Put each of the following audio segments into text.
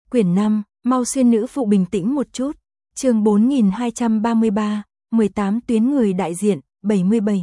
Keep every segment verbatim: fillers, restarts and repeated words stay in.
Quyển năm, mau xuyên nữ phụ bình tĩnh một chút. Chương bốn nghìn hai trăm ba mươi ba, mười tám tuyến người đại diện, bảy mươi bảy.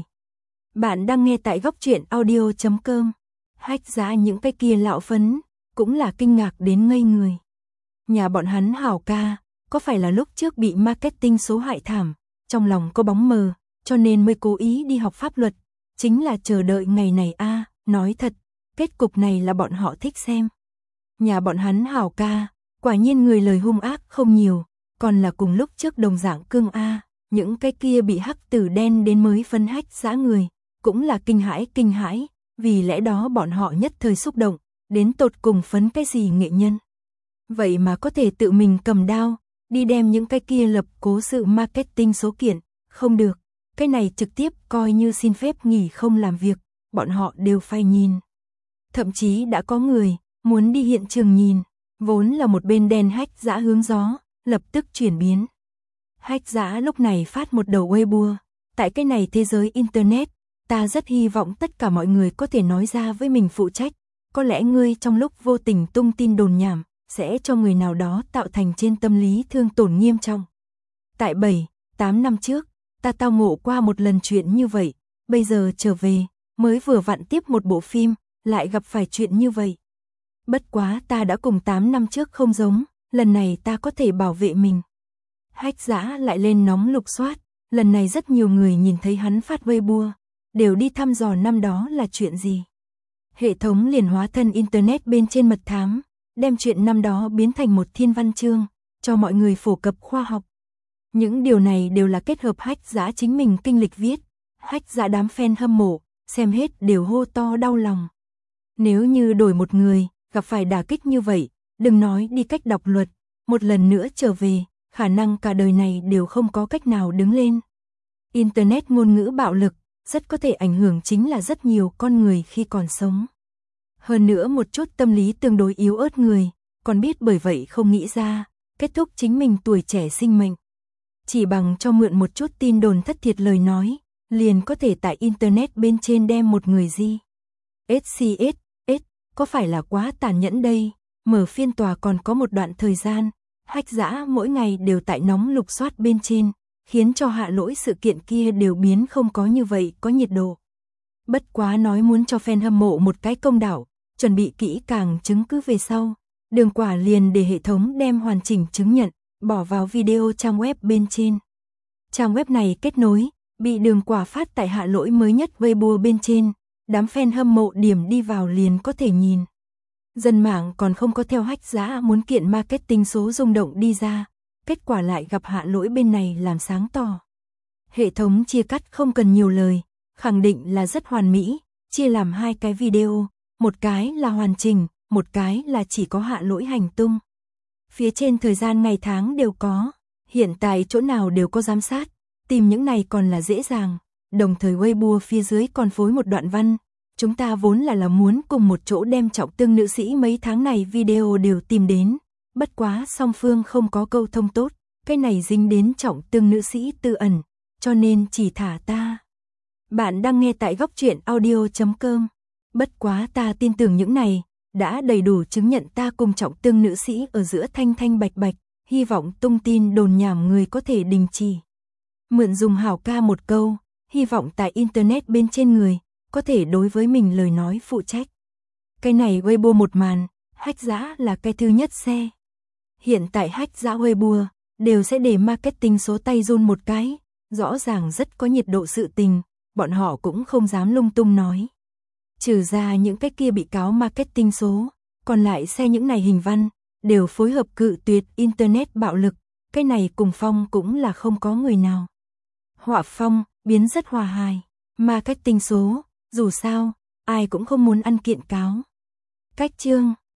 Bạn đang nghe tại góc truyện audio chấm com. Hách Dã những cái kia lạo phấn, cũng là kinh ngạc đến ngây người. Nhà bọn hắn hảo ca, có phải là lúc trước bị marketing số hại thảm, trong lòng có bóng mờ, cho nên mới cố ý đi học pháp luật, chính là chờ đợi ngày này a, à, nói thật, kết cục này là bọn họ thích xem. Nhà bọn hắn hảo ca, quả nhiên người lời hung ác không nhiều, còn là cùng lúc trước đồng dạng cương a, à, những cái kia bị hắc tử đen đến mới phân Hách Dã người, cũng là kinh hãi kinh hãi, vì lẽ đó bọn họ nhất thời xúc động, đến tột cùng phấn cái gì nghệ nhân. Vậy mà có thể tự mình cầm đao, đi đem những cái kia lập cố sự marketing số kiện, không được, cái này trực tiếp coi như xin phép nghỉ không làm việc, bọn họ đều phải nhìn. Thậm chí đã có người muốn đi hiện trường nhìn, vốn là một bên đen Hách Dã hướng gió, lập tức chuyển biến. Hách Dã lúc này phát một đầu Weibo, tại cái này thế giới internet, ta rất hy vọng tất cả mọi người có thể nói ra với mình phụ trách, có lẽ ngươi trong lúc vô tình tung tin đồn nhảm, sẽ cho người nào đó tạo thành trên tâm lý thương tổn nghiêm trọng. Tại bảy, tám năm trước, ta tao ngộ qua một lần chuyện như vậy, bây giờ trở về, mới vừa vặn tiếp một bộ phim, lại gặp phải chuyện như vậy. Bất quá ta đã cùng tám năm trước không giống, lần này ta có thể bảo vệ mình. Hách Dã lại lên nóng lục soát, lần này rất nhiều người nhìn thấy hắn phát Weibo, đều đi thăm dò năm đó là chuyện gì. Hệ thống liền hóa thân internet bên trên mật thám, đem chuyện năm đó biến thành một thiên văn chương, cho mọi người phổ cập khoa học. Những điều này đều là kết hợp Hách Dã chính mình kinh lịch viết, Hách Dã đám fan hâm mộ, xem hết đều hô to đau lòng. Nếu như đổi một người, gặp phải đả kích như vậy, đừng nói đi cách đọc luật, một lần nữa trở về, khả năng cả đời này đều không có cách nào đứng lên. Internet ngôn ngữ bạo lực, rất có thể ảnh hưởng chính là rất nhiều con người khi còn sống. Hơn nữa một chút tâm lý tương đối yếu ớt người, còn biết bởi vậy không nghĩ ra, kết thúc chính mình tuổi trẻ sinh mệnh. Chỉ bằng cho mượn một chút tin đồn thất thiệt lời nói, liền có thể tại internet bên trên đem một người di. ét xê ét, S, có phải là quá tàn nhẫn đây, mở phiên tòa còn có một đoạn thời gian, Hách Dã mỗi ngày đều tại nóng lục soát bên trên, khiến cho hạ lỗi sự kiện kia đều biến không có như vậy có nhiệt độ. Bất quá nói muốn cho fan hâm mộ một cái công đạo, chuẩn bị kỹ càng chứng cứ về sau, Đường Quả liền để hệ thống đem hoàn chỉnh chứng nhận, bỏ vào video trang web bên trên. Trang web này kết nối, bị Đường Quả phát tại hạ lỗi mới nhất Weibo bên trên, đám fan hâm mộ điểm đi vào liền có thể nhìn. Dân mạng còn không có theo Hách Dã muốn kiện marketing số rung động đi ra, kết quả lại gặp hạ lỗi bên này làm sáng tỏ. Hệ thống chia cắt không cần nhiều lời, khẳng định là rất hoàn mỹ, chia làm hai cái video, một cái là hoàn chỉnh, một cái là chỉ có hạ lỗi hành tung. Phía trên thời gian ngày tháng đều có, hiện tại chỗ nào đều có giám sát, tìm những này còn là dễ dàng, đồng thời Weibo phía dưới còn phối một đoạn văn. Chúng ta vốn là là muốn cùng một chỗ đem Trọng Tương nữ sĩ mấy tháng này video đều tìm đến, bất quá song phương không có câu thông tốt, cái này dính đến Trọng Tương nữ sĩ tư ẩn, cho nên chỉ thả ta. Bạn đang nghe tại góc truyện audio chấm com. Bất quá ta tin tưởng những này, đã đầy đủ chứng nhận ta cùng Trọng Tương nữ sĩ ở giữa thanh thanh bạch bạch, hy vọng tung tin đồn nhảm người có thể đình chỉ. Mượn dùng hảo ca một câu, hy vọng tại internet bên trên người, có thể đối với mình lời nói phụ trách. Cái này Weibo một màn, Hách Dã là cái thứ nhất xe. Hiện tại Hách Dã Weibo, đều sẽ để marketing số tay run một cái, rõ ràng rất có nhiệt độ sự tình, bọn họ cũng không dám lung tung nói. Trừ ra những cái kia bị cáo marketing số, còn lại xe những này hình văn, đều phối hợp cự tuyệt internet bạo lực, cái này cùng phong cũng là không có người nào. Họa phong, biến rất hòa hài, marketing số, dù sao, ai cũng không muốn ăn kiện cáo. Cách chương